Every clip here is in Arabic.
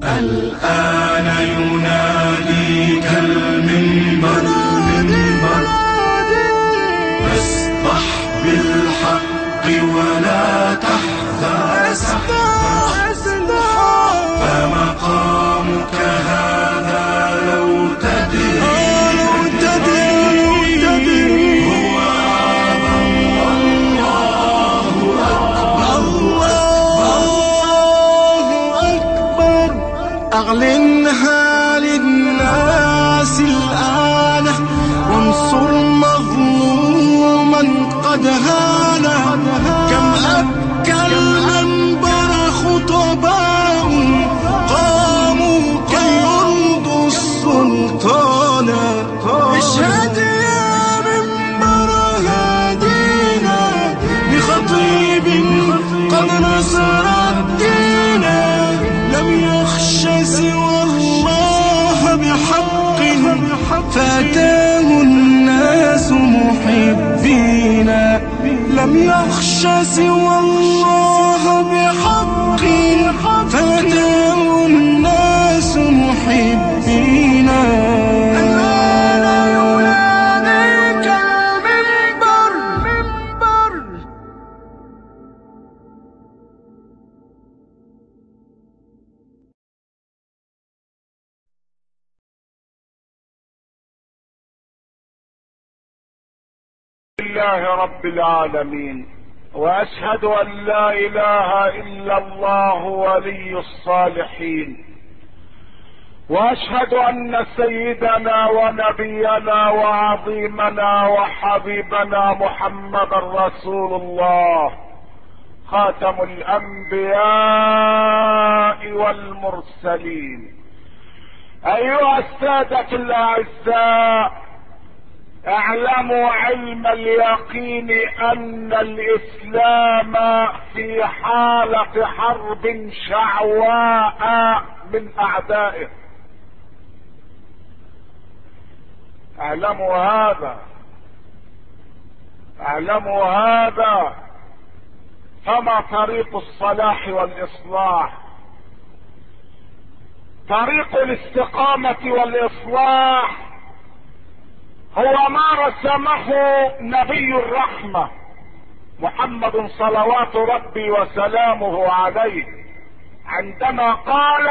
الآن يناديك المنبر فاصدح بالحق ولا تحزن فمقامك هذا لو تدري هو الله أكبر. أعلنها للناس الآن وانصر مظلوما قد هان. كم أبكى المنبر خطباء قاموا كي يرضوا السلطان. اشهد يا منبر هادينا بخطيب قد نصر الدين. لم يخش سوى الله بحق فأتاه الناس محبين. لم يخش سوى الله بحق فأتاه الناس محبين. الآن يناديك المنبر. لله رب العالمين، واشهد ان لا اله الا الله ولي الصالحين، واشهد ان سيدنا ونبينا وعظيمنا وحبيبنا محمد رسول الله خاتم الانبياء والمرسلين. ايها السادة الاعزاء، اعلموا علم اليقين ان الاسلام في حالة حرب شعواء من اعدائه. اعلموا هذا. فما طريق الصلاح والاصلاح؟ طريق الاستقامة والاصلاح هو ما رسمه نبي الرحمة محمد صلوات ربي وسلامه عليه عندما قال: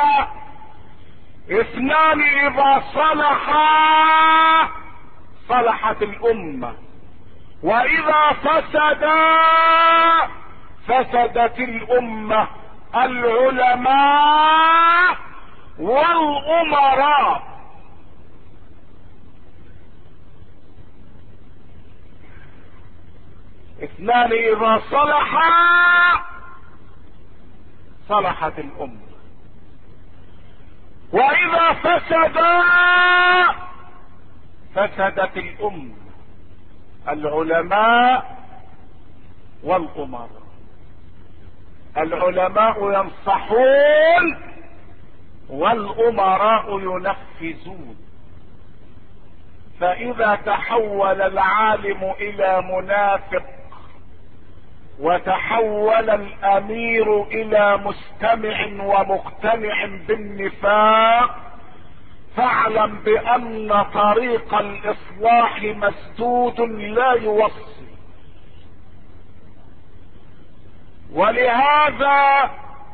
اثنان اذا صلحا صلحت الامة، واذا فسدا فسدت الامة: العلماء والامراء. اثنان اذا صلحا صلحت الامة، واذا فسدا فسدت الامة: العلماء والامراء. العلماء ينصحون والامراء ينفذون. فاذا تحول العالم الى منافق وتحول الامير الى مستمع ومقتنع بالنفاق، فاعلم بان طريق الاصلاح مسدود لا يوصل. ولهذا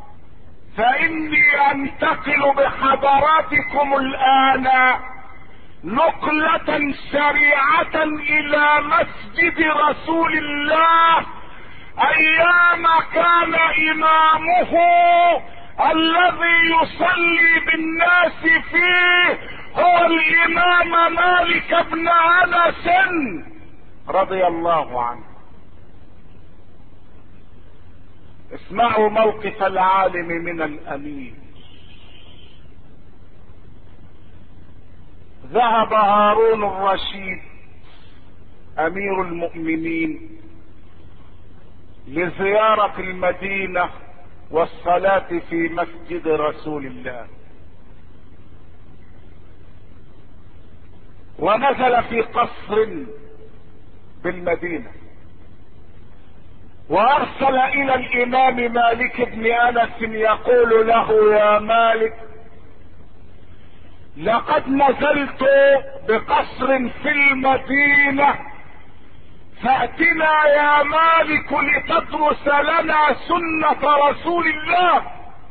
فاني انتقل بحضراتكم الان نقلة سريعة الى مسجد رسول الله ايام كان امامه الذي يصلي بالناس فيه هو الامام مالك بن انس رضي الله عنه. اسمعوا موقف العالم من الامير. ذهب هارون الرشيد امير المؤمنين لزيارة المدينة والصلاة في مسجد رسول الله، ونزل في قصر بالمدينة، وارسل الى الامام مالك بن انس يقول له: يا مالك، لقد نزلت بقصر في المدينة، فأتنا يا مالك لتدرس لنا سنة رسول الله.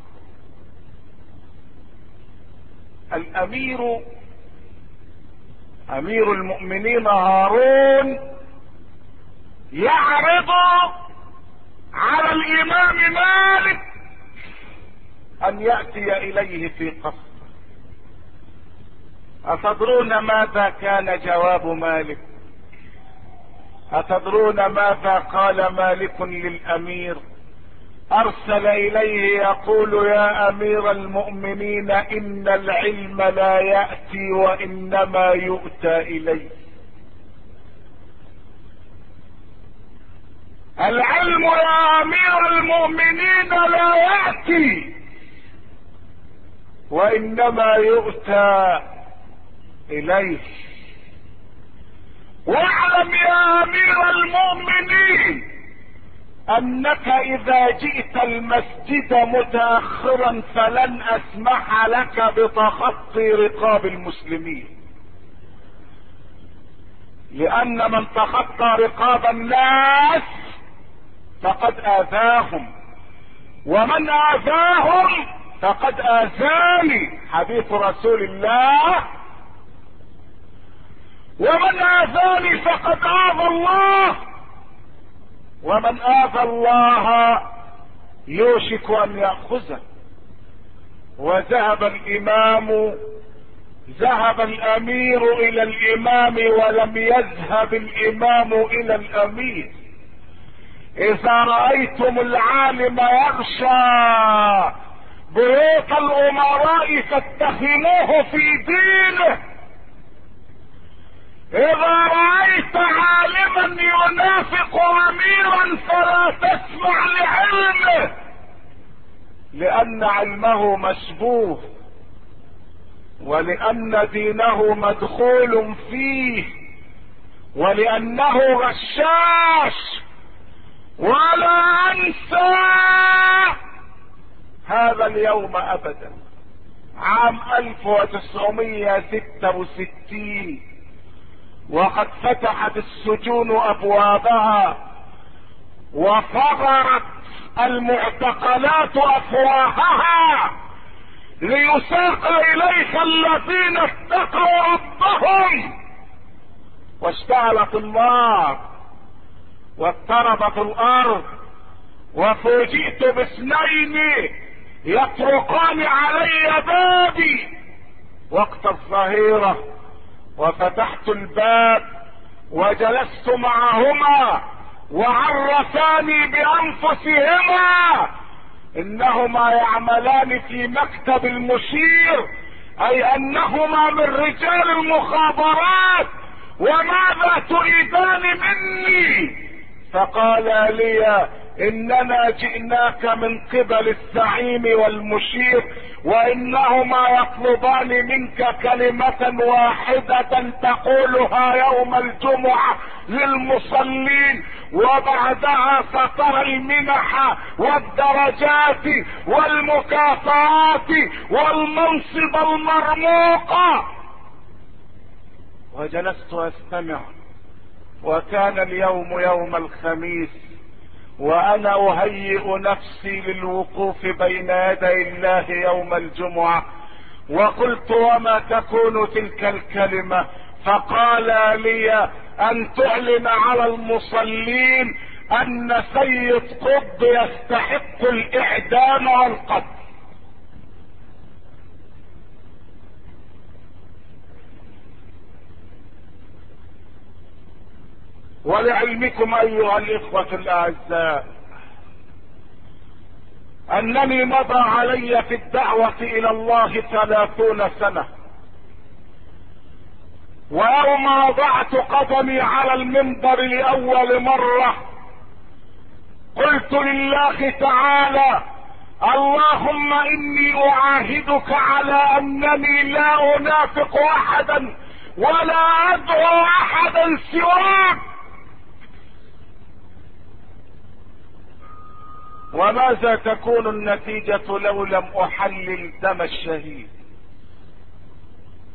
الأمير أمير المؤمنين هارون يعرض على الإمام مالك أن يأتي إليه في قصر. أتدرون ماذا كان جواب مالك؟ أتدرون ماذا قال مالك للأمير؟ أرسل إليه يقول: يا أمير المؤمنين، إن العلم لا يأتي وإنما يؤتى إليه. العلم يا أمير المؤمنين لا يأتي وإنما يؤتى إليه. واعلم يا أمير المؤمنين أنك إذا جئت المسجد متأخرا فلن أسمح لك بتخطي رقاب المسلمين، لأن من تخطى رقاب الناس فقد آذاهم، ومن آذاهم فقد آذاني، حديث رسول الله. ومن آذاني فقد آذى الله، ومن آذى الله يوشك أن يأخذه. وذهب الأمير إلى الإمام ولم يذهب الإمام إلى الأمير. إذا رأيتم العالم يغشى بيوت الأمراء فاتهموه في دينه. إذا رأيت عالما ينافق أميرا فلا تسمع لعلمه، لأن علمه مشبوه، ولأن دينه مدخول فيه، ولأنه غشاش. ولا أنسى هذا اليوم أبدا، عام 1966، وقد فتحت السجون أبوابها وفررت المعتقلات أفواهها ليساق إليها الذين اتقوا ربهم. واشتعلت النار واضطربت الأرض، وفوجئت باثنين يطرقان علي بابي وقت الظهيرة، وفتحت الباب وجلست معهما وعرفاني بأنفسهما إنهما يعملان في مكتب المشير، أي أنهما من رجال المخابرات. وماذا تريدان مني؟ فقالا لي: إننا جئناك من قبل الزعيم والمشير، وإنهما يطلبان منك كلمة واحدة تقولها يوم الجمعة للمصلين، وبعدها سترى المنح والدرجات والمكافآت والمنصب المرموقة. وجلست أستمع، وكان اليوم يوم الخميس، وأنا أهيئ نفسي للوقوف بين يدي الله يوم الجمعة. وقلت: وما تكون تلك الكلمة؟ فقال لي: أن تعلن على المصلين أن سيد قطب يستحق الإعدام والقتل. ولعلمكم أيها الإخوة الأعزاء أنني مضى علي في الدعوة إلى الله 30 سنة، ويوم وضعت قدمي على المنبر لأول مرة قلت لله تعالى: اللهم إني أعاهدك على أنني لا أنافق أحدا ولا أدعو أحدا سواك. وماذا تكون النتيجة لو لم أحلل دم الشهيد؟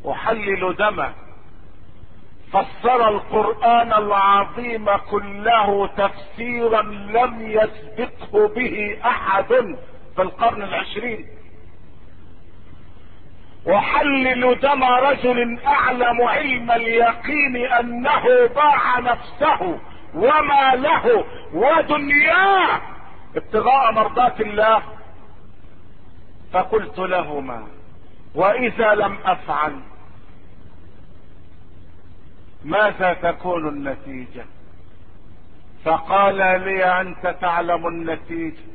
احلل دمه. فسر القرآن العظيم كله تفسيرا لم يسبقه به احد في القرن العشرين. احلل دم رجل اعلم علم اليقين انه باع نفسه وما له ودنياه ابتغاء مرضات الله. فقلت لهما: واذا لم افعل ماذا تكون النتيجة؟ فقال لي: انت تعلم النتيجة.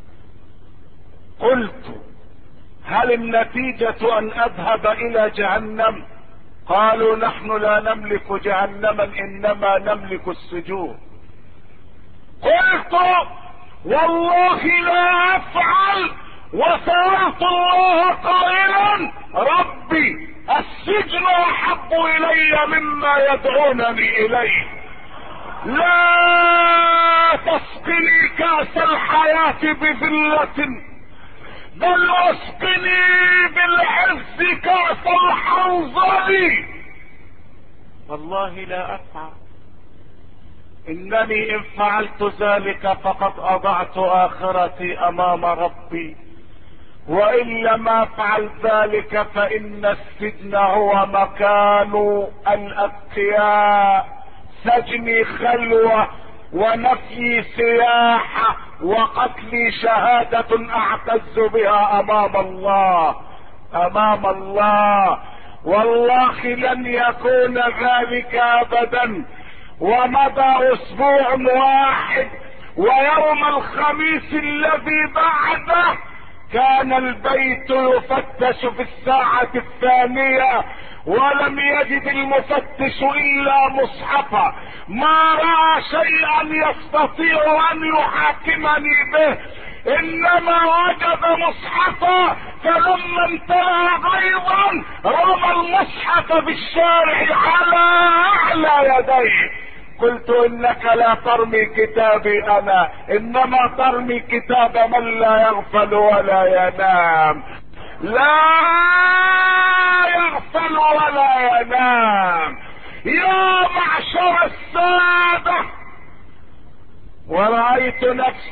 قلت: هل النتيجة ان اذهب الى جهنم؟ قالوا: نحن لا نملك جهنما انما نملك السجون. قلت: والله لا افعل. وسألت الله قائلا: ربي السجن احب الي مما يدعونني اليه. لا تسقني كاس الحياة بذلة، بل اسقني بالعز كاس الحنظل. والله لا افعل. انني ان فعلت ذلك فقد اضعت اخرتي امام ربي، وان لم افعل ذلك فان السجن هو مكان الاتقياء، سجني خلوة ونفي سياحة وقتلي شهادة اعتز بها امام الله. امام الله والله لن يكون ذلك ابدا. ومضى اسبوع واحد، ويوم الخميس الذي بعده كان البيت يفتش في الساعة الثانية، ولم يجد المفتش الا مصحفا. ما رأى شيئا يستطيع ان يحاكمني به، انما وجد مصحفا، فلما انتهى ايضا رمى المصحف بالشارع على اعلى يديه. قلت: انك لا ترمي كتابي انا، انما ترمي كتاب من لا يغفل ولا ينام. لا يغفل ولا ينام. يا معشر السادة، ورأيت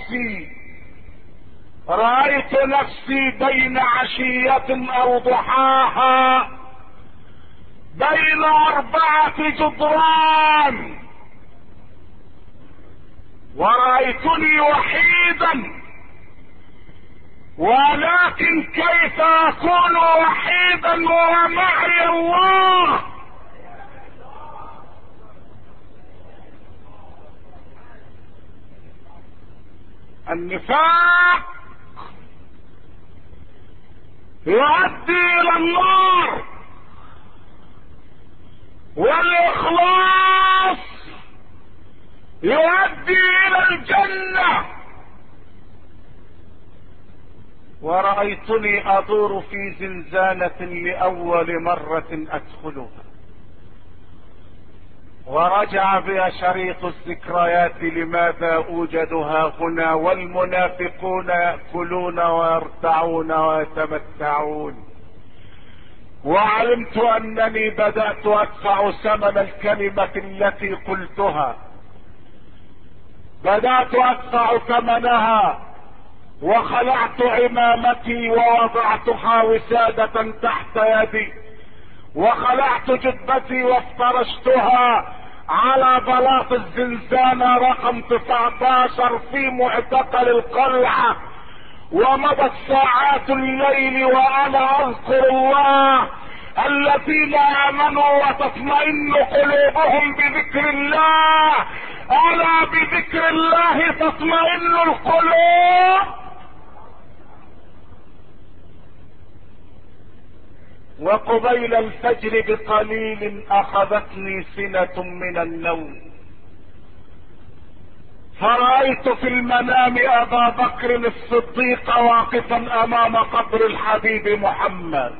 نفسي بين عشية او ضحاها، بين 4 جدران، ورأيتني وحيدا. ولكن كيف اكون وحيدا ومعي الله؟ النفاق يؤدي الى النار، والاخلاص يؤدي الى الجنة. ورأيتني ادور في زنزانة لأول مرة ادخلها، ورجع بها شريط الذكريات لماذا اوجدها هنا، والمنافقون يأكلون ويرتعون ويتمتعون. وعلمت انني بدأت ادفع ثمن الكلمة التي قلتها، بدأت ادفع ثمنها. وخلعت عمامتي ووضعتها وسادة تحت يدي، وخلعت جبتي وافترشتها على بلاط الزنزانة رقم 19 في معتقل القلعة. ومضت ساعات الليل وانا اذكر الله. الذين امنوا وتطمئن قلوبهم بذكر الله، الا بذكر الله تطمئن القلوب. وقبيل الفجر بقليل اخذتني سنة من النوم، فرأيت في المنام ابا بكر الصديق واقفا امام قبر الحبيب محمد،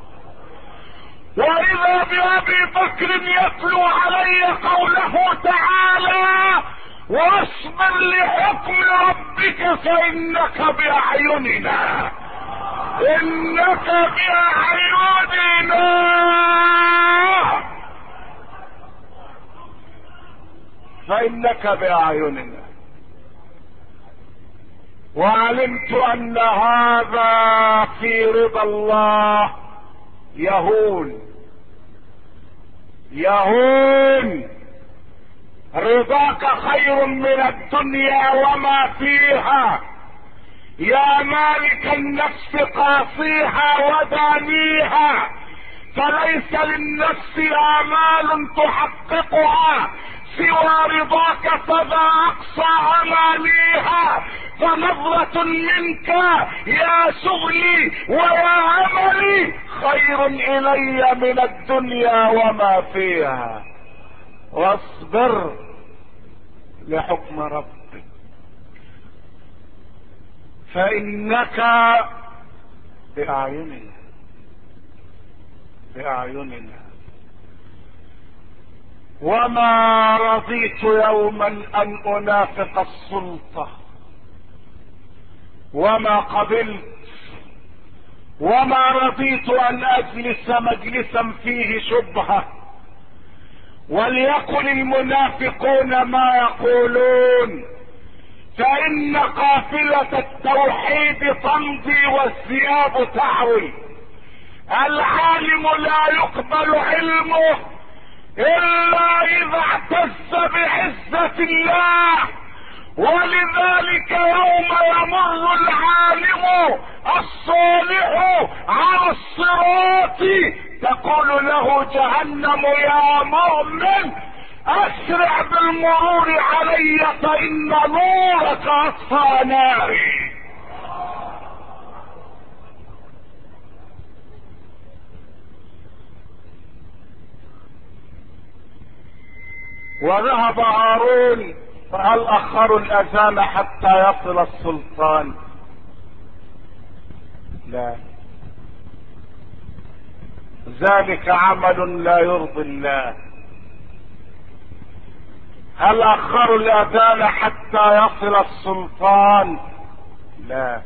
واذا بابي بكر يتلو علي قوله تعالى: واصبر لحكم ربك فانك باعيننا. انك باعيننا، فانك باعيننا. وعلمت ان هذا في رضا الله يهون يهون. رضاك خير من الدنيا وما فيها، يا مالك النفس قاصيها ودانيها، فليس للنفس آمال تحققها سوى رضاك، فذا أقصى أمانيها. فنظرة منك يا شغلي ويا أملي خير إلي من الدنيا وما فيها. واصبر لحكم ربك، فإنك بأعيننا بأعيننا. وما رضيت يوما أن أنافق السلطة، وما قبلت، وما رضيت أن أجلس مجلسا فيه شبهة. وليقل المنافقون ما يقولون، فإن قافلة التوحيد تمضي والثياب تعوي. العالم لا يقبل علمه إلا إذا اعتز بعزة الله، ولذلك يوم يمر العالم الصالح على الصراط تقول له جهنم يا مؤمن اسرع بالمرور علي فإن نورك اطفى ناري. وذهب هارون، فهل اخروا الاذان حتى يصل السلطان؟ لا، ذلك عمل لا يرضي الله. هل اخروا الاذان حتى يصل السلطان؟ لا.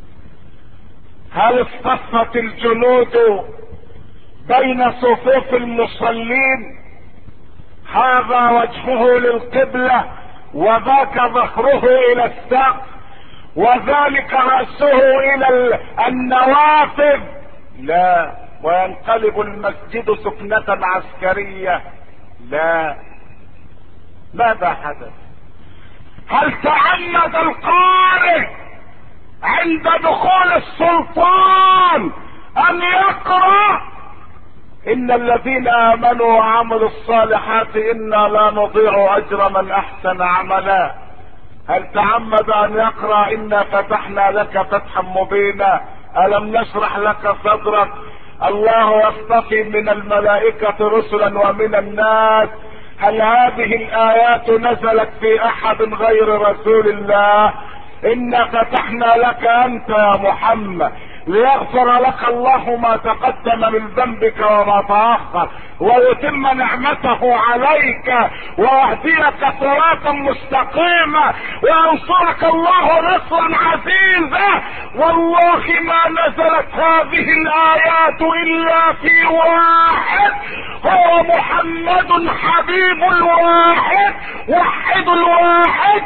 هل اصطفت الجنود بين صفوف المصلين؟ هذا وجهه للقبلة وذاك ظهره الى السقف وذلك رأسه الى النوافذ؟ لا. وينقلب المسجد سكنة عسكرية؟ لا. ماذا حدث؟ هل تعمد القارئ عند دخول السلطان ان يقرأ ان الذين امنوا وعملوا الصالحات انا لا نضيع اجر من احسن عملا؟ هل تعمد ان يقرأ انا فتحنا لك فتحا مبينا، الم نشرح لك صدرك، الله يصطفي من الملائكة رسلا ومن الناس؟ هل هذه الآيات نزلت في أحد غير رسول الله؟ إنا فتحنا لك أنت يا محمد ليغفر لك الله ما تقدم من ذنبك وما تأخر ويتم نعمته عليك ويهديك صراطا مستقيما وينصرك الله نصرا عزيزا. والله ما نزلت هذه الآيات إلا في واحد، هو محمد حبيب الواحد وحد الواحد.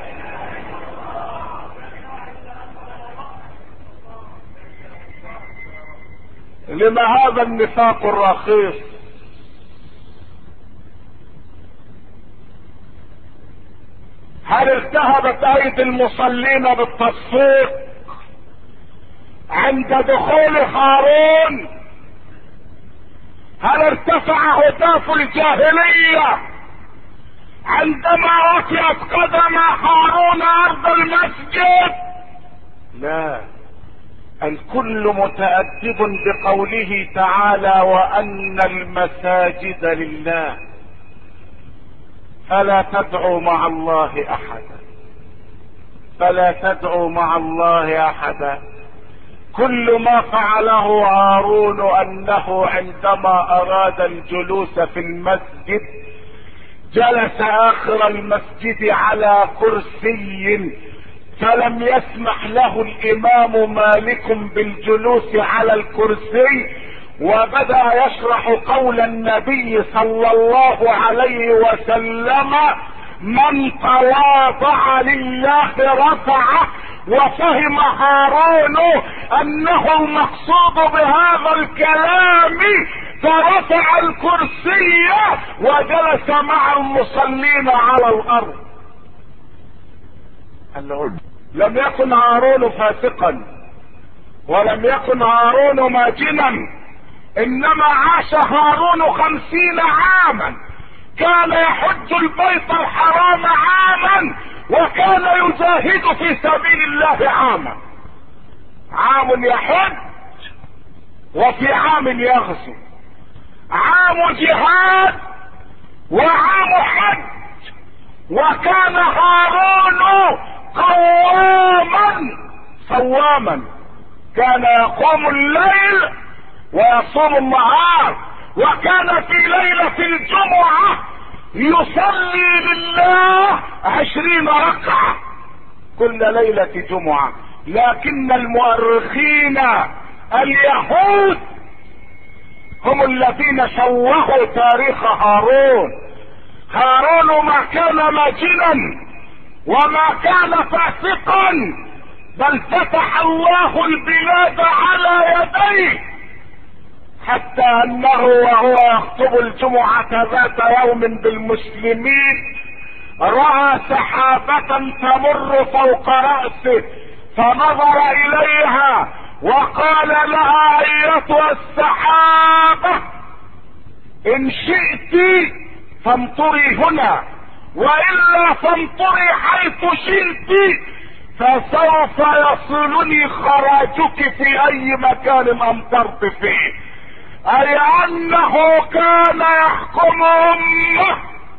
لما هذا النفاق الرخيص؟ هل التهبت ايدي المصلين بالتصفيق عند دخول هارون؟ هل ارتفع هتاف الجاهلية عندما ركبت قدم هارون ارض المسجد؟ لا. الكل متأدب بقوله تعالى وأن المساجد لله، فلا تدعوا مع الله أحدا، فلا تدعوا مع الله أحدا. كل ما فعله هارون أنه عندما أراد الجلوس في المسجد جلس آخر المسجد على كرسي فلم يسمح له الامام مالك بالجلوس على الكرسي، وبدأ يشرح قول النبي صلى الله عليه وسلم: من تواضع لله رفعه. وفهم هارون انه المقصود بهذا الكلام، فرفع الكرسي وجلس مع المصلين على الارض. لم يكن هارون فاسقا، ولم يكن هارون ماجنا، انما عاش هارون 50 عاما، كان يحج البيت الحرام عاما، وكان يجاهد في سبيل الله عاما. عام يحج وفي عام يغزو، عام جهاد وعام حج. وكان هارون قواما صواما، كان يقوم الليل ويصوم النهار. وكان في ليلة الجمعة يصلي لله 20 ركعة كل ليلة جمعة. لكن المؤرخين اليهود هم الذين شوهوا تاريخ هارون. هارون ما كان ماجنا وما كان فاسقا، بل فتح الله البلاد على يديه، حتى انه وهو يخطب الجمعة ذات يوم بالمسلمين رأى سحابة تمر فوق رأسه، فنظر اليها وقال لها: ايتها السحابة، ان شئت فامطري هنا، والا فامطري حيث شئت، فسوف يصلني خراجك في اي مكان امطرت فيه. اي انه كان يحكم امه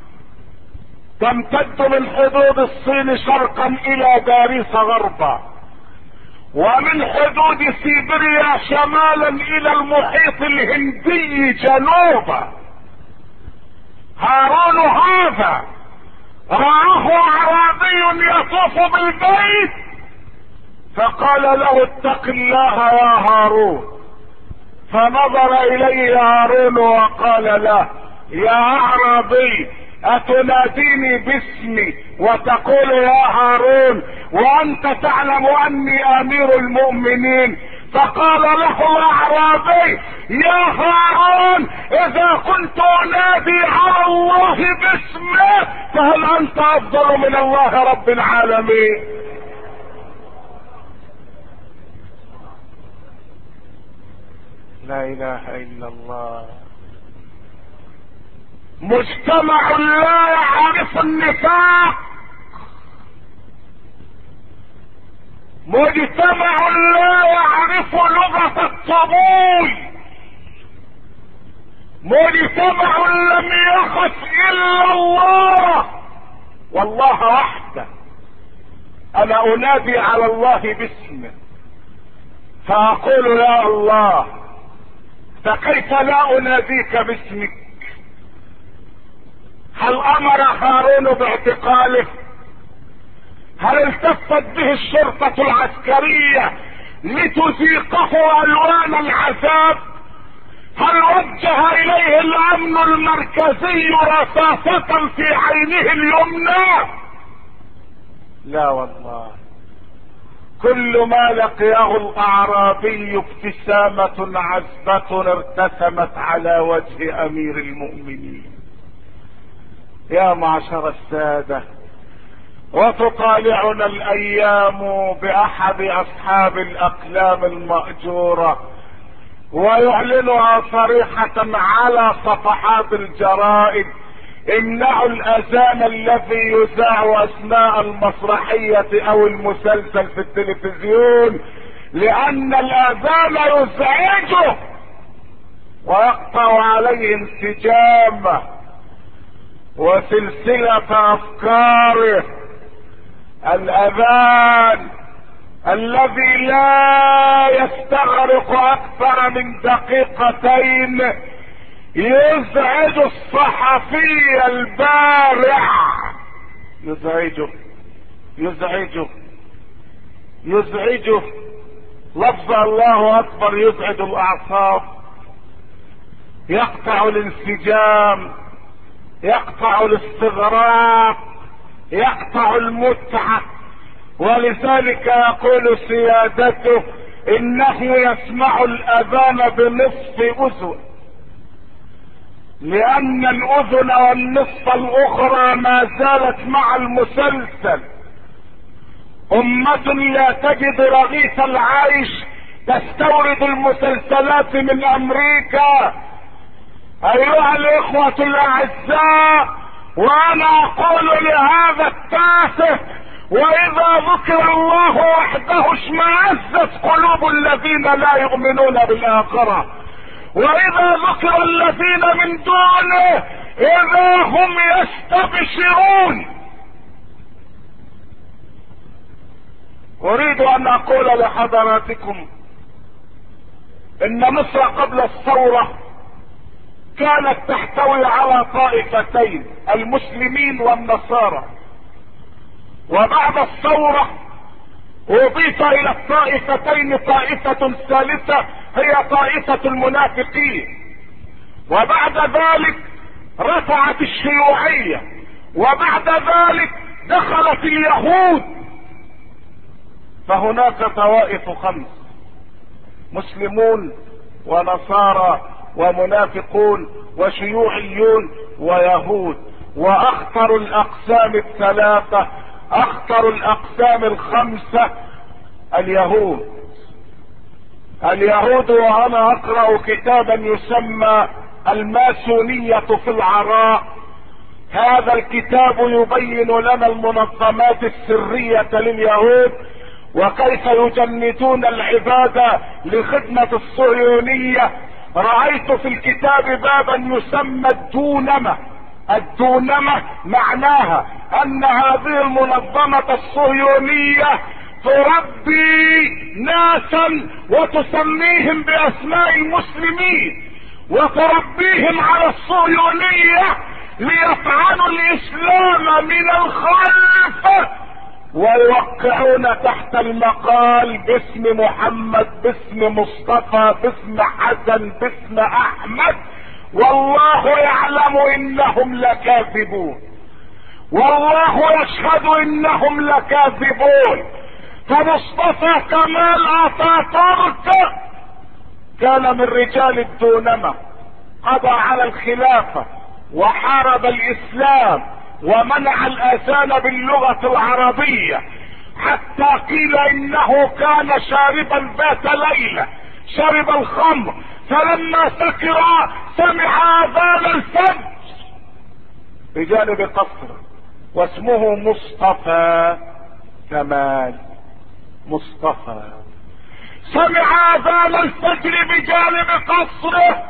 تمتد من حدود الصين شرقا الى باريس غربا، ومن حدود سيبيريا شمالا الى المحيط الهندي جنوبا. هارون هذا رآه اعرابي يطوف بالبيت، فقال له: اتق الله يا هارون. فنظر اليه هارون وقال له: يا اعرابي، اتناديني باسمي وتقول يا هارون وانت تعلم اني امير المؤمنين؟ فقال له الاعرابي: يا هارون، اذا كنت انادي على الله باسمه فهل انت افضل من الله رب العالمين؟ لا اله الا الله. مجتمع لا يعرف النفاق، مجتمع لا يعرف لغة الطبول، مجتمع لم يخف الا الله والله وحده. انا انادي على الله باسمه فاقول يا الله، فكيف لا اناديك باسمك؟ هل امر هارون باعتقاله؟ هل التفت به الشرطة العسكرية لتذيقه الوان العذاب؟ هل وجه اليه الامن المركزي رصاصة في عينه اليمنى؟ لا والله. كل ما لقيه الاعرابي ابتسامة عذبة ارتسمت على وجه امير المؤمنين. يا معشر السادة، وتطالعنا الايام باحد اصحاب الاقلام المأجورة ويعلنها صريحة على صفحات الجرائد: امنعوا الاذان الذي يذاع اثناء المسرحية او المسلسل في التلفزيون، لان الاذان يزعجه ويقطع عليه انسجامه وسلسلة افكاره. الاذان الذي لا يستغرق اكثر من دقيقتين يزعج الصحفي البارع، يزعجه يزعجه لفظ الله اكبر، يزعج الاعصاب، يقطع الانسجام، يقطع الاستغراق، يقطع المتعة. ولذلك يقول سيادته انه يسمع الاذان بنصف اذن، لان الاذن والنصف الاخرى ما زالت مع المسلسل. امة لا تجد رغيف العيش تستورد المسلسلات من امريكا. ايها الاخوة الاعزاء، وانا اقول لهذا التافه: واذا ذكر الله وحده اشمئزت قلوب الذين لا يؤمنون بالاخرة، واذا ذكر الذين من دونه اذا هم يستبشرون. اريد ان اقول لحضراتكم ان مصر قبل الثورة كانت تحتوي على طائفتين، المسلمين والنصارى، وبعد الثورة اضيف الى الطائفتين طائفة ثالثة هي طائفة المنافقين، وبعد ذلك رفعت الشيوعية، وبعد ذلك دخلت اليهود. فهناك طوائف خمس: مسلمون ونصارى ومنافقون وشيوعيون ويهود. واخطر الاقسام الثلاثة، اخطر الاقسام الخمسة اليهود. اليهود، وانا اقرأ كتابا يسمى الماسونية في العراء. هذا الكتاب يبين لنا المنظمات السرية لليهود وكيف يجندون العبادة لخدمة الصهيونية. رأيت في الكتاب بابا يسمى الدونمة. الدونمة معناها ان هذه المنظمة الصهيونية تربي ناسا وتسميهم باسماء المسلمين وتربيهم على الصهيونية ليطعنوا الاسلام من الخلف، ويوقعون تحت المقال باسم محمد، باسم مصطفى، باسم حسن، باسم احمد، والله يعلم انهم لكاذبون، والله يشهد انهم لكاذبون. فمصطفى كمال اتاتورك كان من رجال الدونمة، قضى على الخلافة وحارب الاسلام ومنع الاذان باللغة العربية، حتى قيل انه كان شاربا ذات ليلة، شرب الخمر، فلما سكر سمع اذان الفجر بجانب قصر، واسمه مصطفى كمال. مصطفى سمع اذان الفجر بجانب قصره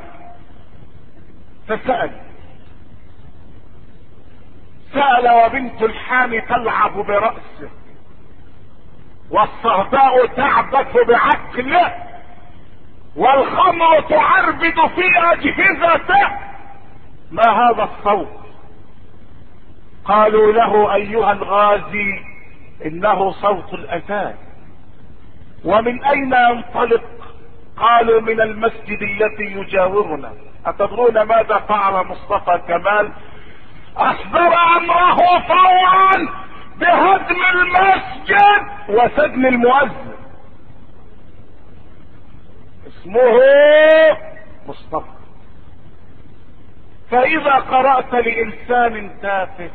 فسأل، وبنت الحامي تلعب برأسه والصهباء تعبث بعقله والخمر تعربد في اجهزته، ما هذا الصوت؟ قالوا له: ايها الغازي انه صوت الاذان. ومن اين ينطلق؟ قالوا: من المسجد الذي يجاورنا. اتدرون ماذا فعل مصطفى كمال؟ اصدر امره فورا بهدم المسجد وسجن المؤذن. اسمه مصطفى. فاذا قرأت لانسان تافه،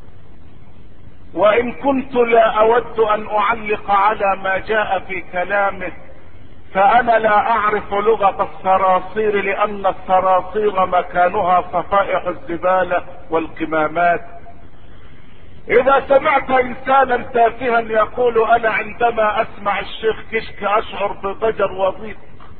وان كنت لا اود ان اعلق على ما جاء في كلامه، فانا لا اعرف لغة الصراصير، لان الصراصير مكانها صفائح الزبالة والقمامات. اذا سمعت انسانا تافها يقول: انا عندما اسمع الشيخ كشك اشعر بضجر وضيق،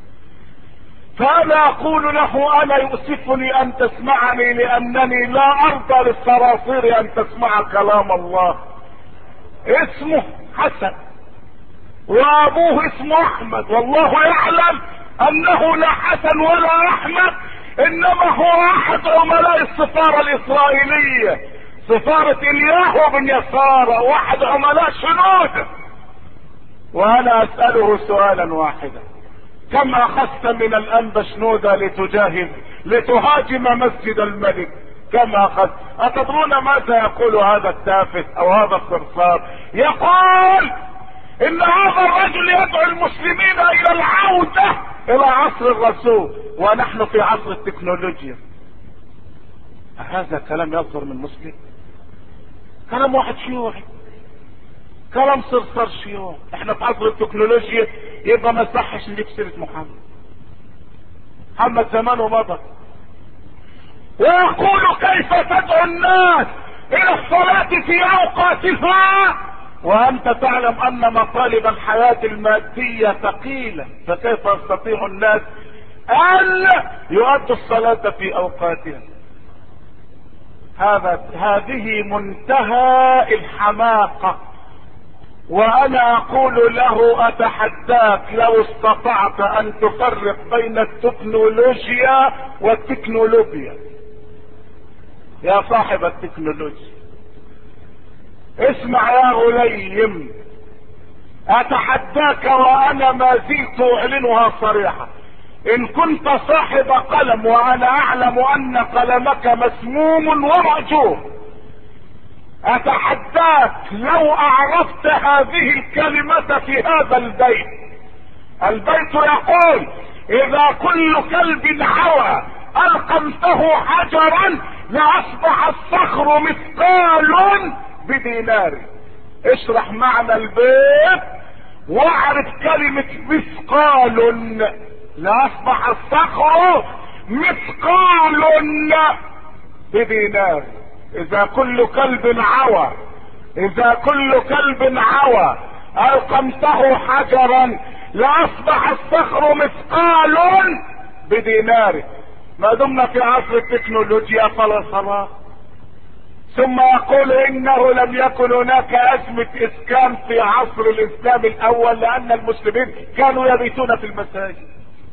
فانا اقول له: انا يؤسفني ان تسمعني، لانني لا ارضى للصراصير ان تسمع كلام الله. اسمه حسن وابوه اسمه احمد، والله يعلم انه لا حسن ولا احمد، انما هو احد عملاء السفارة الاسرائيلية، سفارة الياهو بن يسار، واحد عملاء شنود. وانا اسأله سؤالا واحدا: كم اخذت من الانبا شنودة لتهاجم مسجد الملك؟ كم اخذت؟ اتدرون ماذا يقول هذا التافه او هذا الصرصار؟ يقول ان هذا الرجل يدعو المسلمين الى العودة الى عصر الرسول، ونحن في عصر التكنولوجيا. هذا كلام يصدر من مسلم؟ كلام واحد شيوعي، كلام صرصار شيوعي. احنا في عصر التكنولوجيا، يبقى ما يصحش نجيب سيرة محمد زمانه مضى. ويقول: كيف تدعو الناس الى الصلاة في اوقاتها وانت تعلم ان مطالب الحياة المادية ثقيلة، فكيف يستطيع الناس ان يؤدوا الصلاة في اوقاتها؟ هذه منتهى الحماقة. وانا اقول له: اتحداك لو استطعت ان تفرق بين التكنولوجيا والتكنولوجيا. يا صاحب التكنولوجيا، اسمع يا غليم، اتحداك وانا ما زلت اعلنها صريحة: ان كنت صاحب قلم وانا اعلم ان قلمك مسموم ومأجور، اتحداك لو اعرفت هذه الكلمة في هذا البيت يقول: اذا كل كلب عوى القمته حجرا لاصبح الصخر مثقال بدينار. اشرح معنى البيت واعرف كلمة مثقال. لاصبح الصخر مثقال بدينار. اذا كل كلب عوى القمته حجرا لاصبح الصخر مثقال بدينار. ما دمنا في عصر التكنولوجيا فلا صلاة. ثم يقول: انه لم يكن هناك ازمة اسكان في عصر الاسلام الاول، لان المسلمين كانوا يبيتون في المساجد،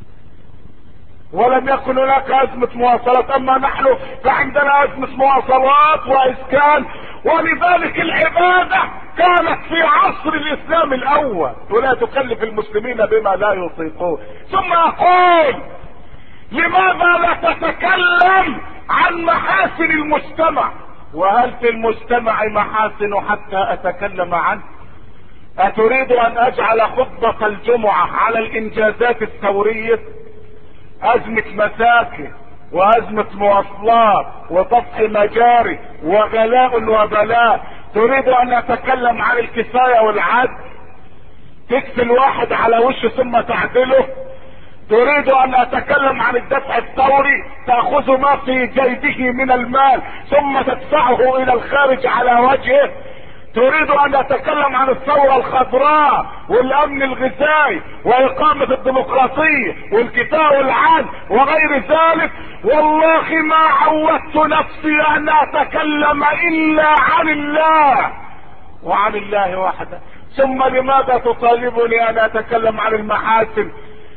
ولم يكن هناك ازمة مواصلات. اما نحن فعندنا ازمة مواصلات واسكان، ولذلك العبادة كانت في عصر الاسلام الاول، ولا تكلف المسلمين بما لا يطيقون. ثم يقول: لماذا لا تتكلم عن محاسن المجتمع؟ وهل في المجتمع محاسن حتى اتكلم عنه؟ اتريد ان اجعل خطبة الجمعة على الانجازات الثورية؟ ازمة مساكن وازمة مواصلات وطفح مجاري وغلاء وبلاء. تريد ان اتكلم عن الكفاية والعدل؟ تكفي الواحد على وشه ثم تعدله؟ تريد ان اتكلم عن الدفع الثوري؟ تأخذ ما في جيبه من المال ثم تدفعه الى الخارج على وجهه؟ تريد ان اتكلم عن الثورة الخضراء والامن الغذائي واقامة الديمقراطية والكفاءة والعدل وغير ذلك؟ والله ما عودت نفسي ان اتكلم الا عن الله وعن الله وحده. ثم لماذا تطالبني ان اتكلم عن المحاسن؟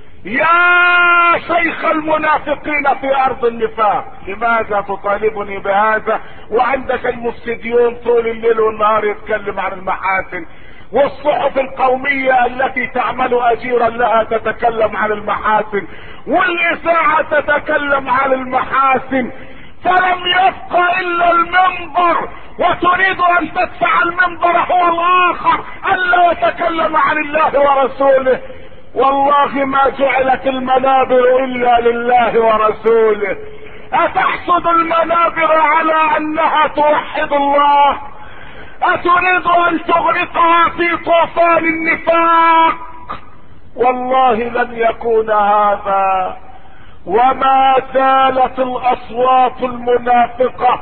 يا شيخ المنافقين في ارض النفاق، لماذا تطالبني بهذا وعندك المفسديون طول الليل والنهار يتكلم عن المحاسن، والصحف القومية التي تعمل اجيرا لها تتكلم عن المحاسن، والاذاعة تتكلم عن المحاسن، فلم يبق الا المنبر، وتريد ان تدفع المنبر هو الاخر الا يتكلم عن الله ورسوله. والله ما جعلت المنابر الا لله ورسوله. اتحسد المنابر على انها توحد الله؟ اتريد ان تغرقها في طوفان النفاق؟ والله لن يكون هذا. وما زالت الاصوات المنافقة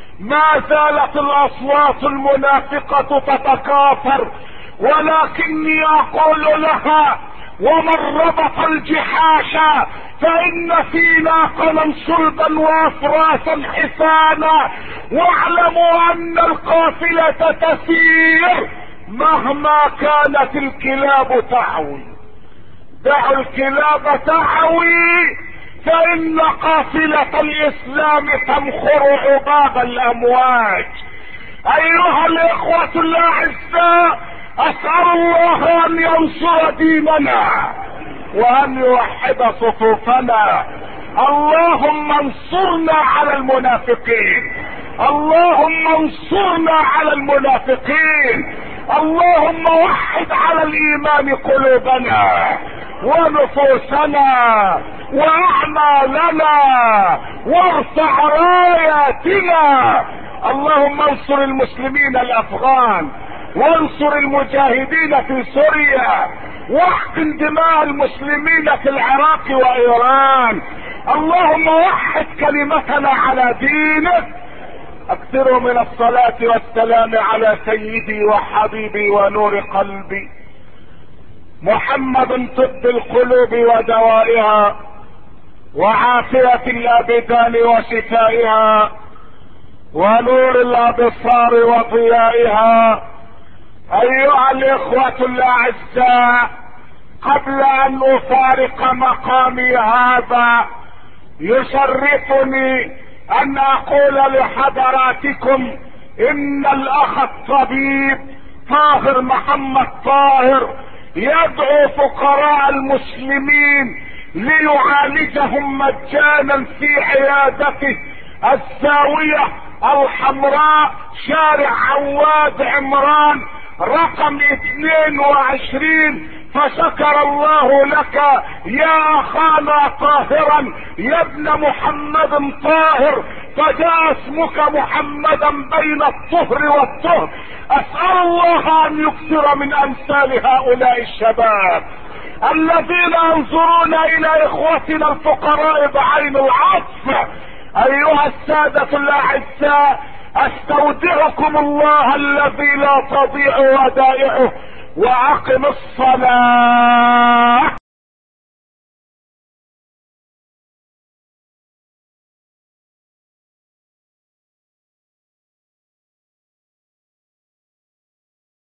تتكاثر، ولكني اقول لها: ومن ربط الجحاش فإن في ناقلا صلبا وأفراسا حسانا، واعلموا أن القافلة تسير مهما كانت الكلاب تعوي. دعوا الكلاب تعوي، فإن قافلة الإسلام تمخر عقاب الأمواج. أيها الإخوة الأعزاء، أسأل الله أن ينصر ديننا وأن يوحد صفوفنا. اللهم انصرنا على المنافقين، اللهم انصرنا على المنافقين، اللهم وحد على الإيمان قلوبنا ونفوسنا وأعمالنا وارفع راياتنا. اللهم انصر المسلمين الأفغان، وانصر المجاهدين في سوريا، واحقن دماء المسلمين في العراق وإيران. اللهم وحد كلمتنا على دينك. اكثروا من الصلاة والسلام على سيدي وحبيبي ونور قلبي محمد، طب القلوب ودوائها وعافية الابدان وشفائها ونور الابصار وضيائها. ايها الاخوة الاعزاء، قبل ان افارق مقامي هذا يشرفني ان اقول لحضراتكم ان الاخ الطبيب طاهر محمد طاهر يدعو فقراء المسلمين ليعالجهم مجانا في عيادته الزاوية الحمراء، شارع عواد عمران رقم 22. فشكر الله لك يا اخانا طاهرا يا ابن محمد طاهر، فجاء اسمك محمدا بين الطهر والطهر. اسأل الله ان يكثر من امثال هؤلاء الشباب الذين ينظرون الى اخوتنا الفقراء بعين العطف. ايها السادة الاعزاء، استودعكم الله الذي لا تضيع ودائعه، واقم الصلاة.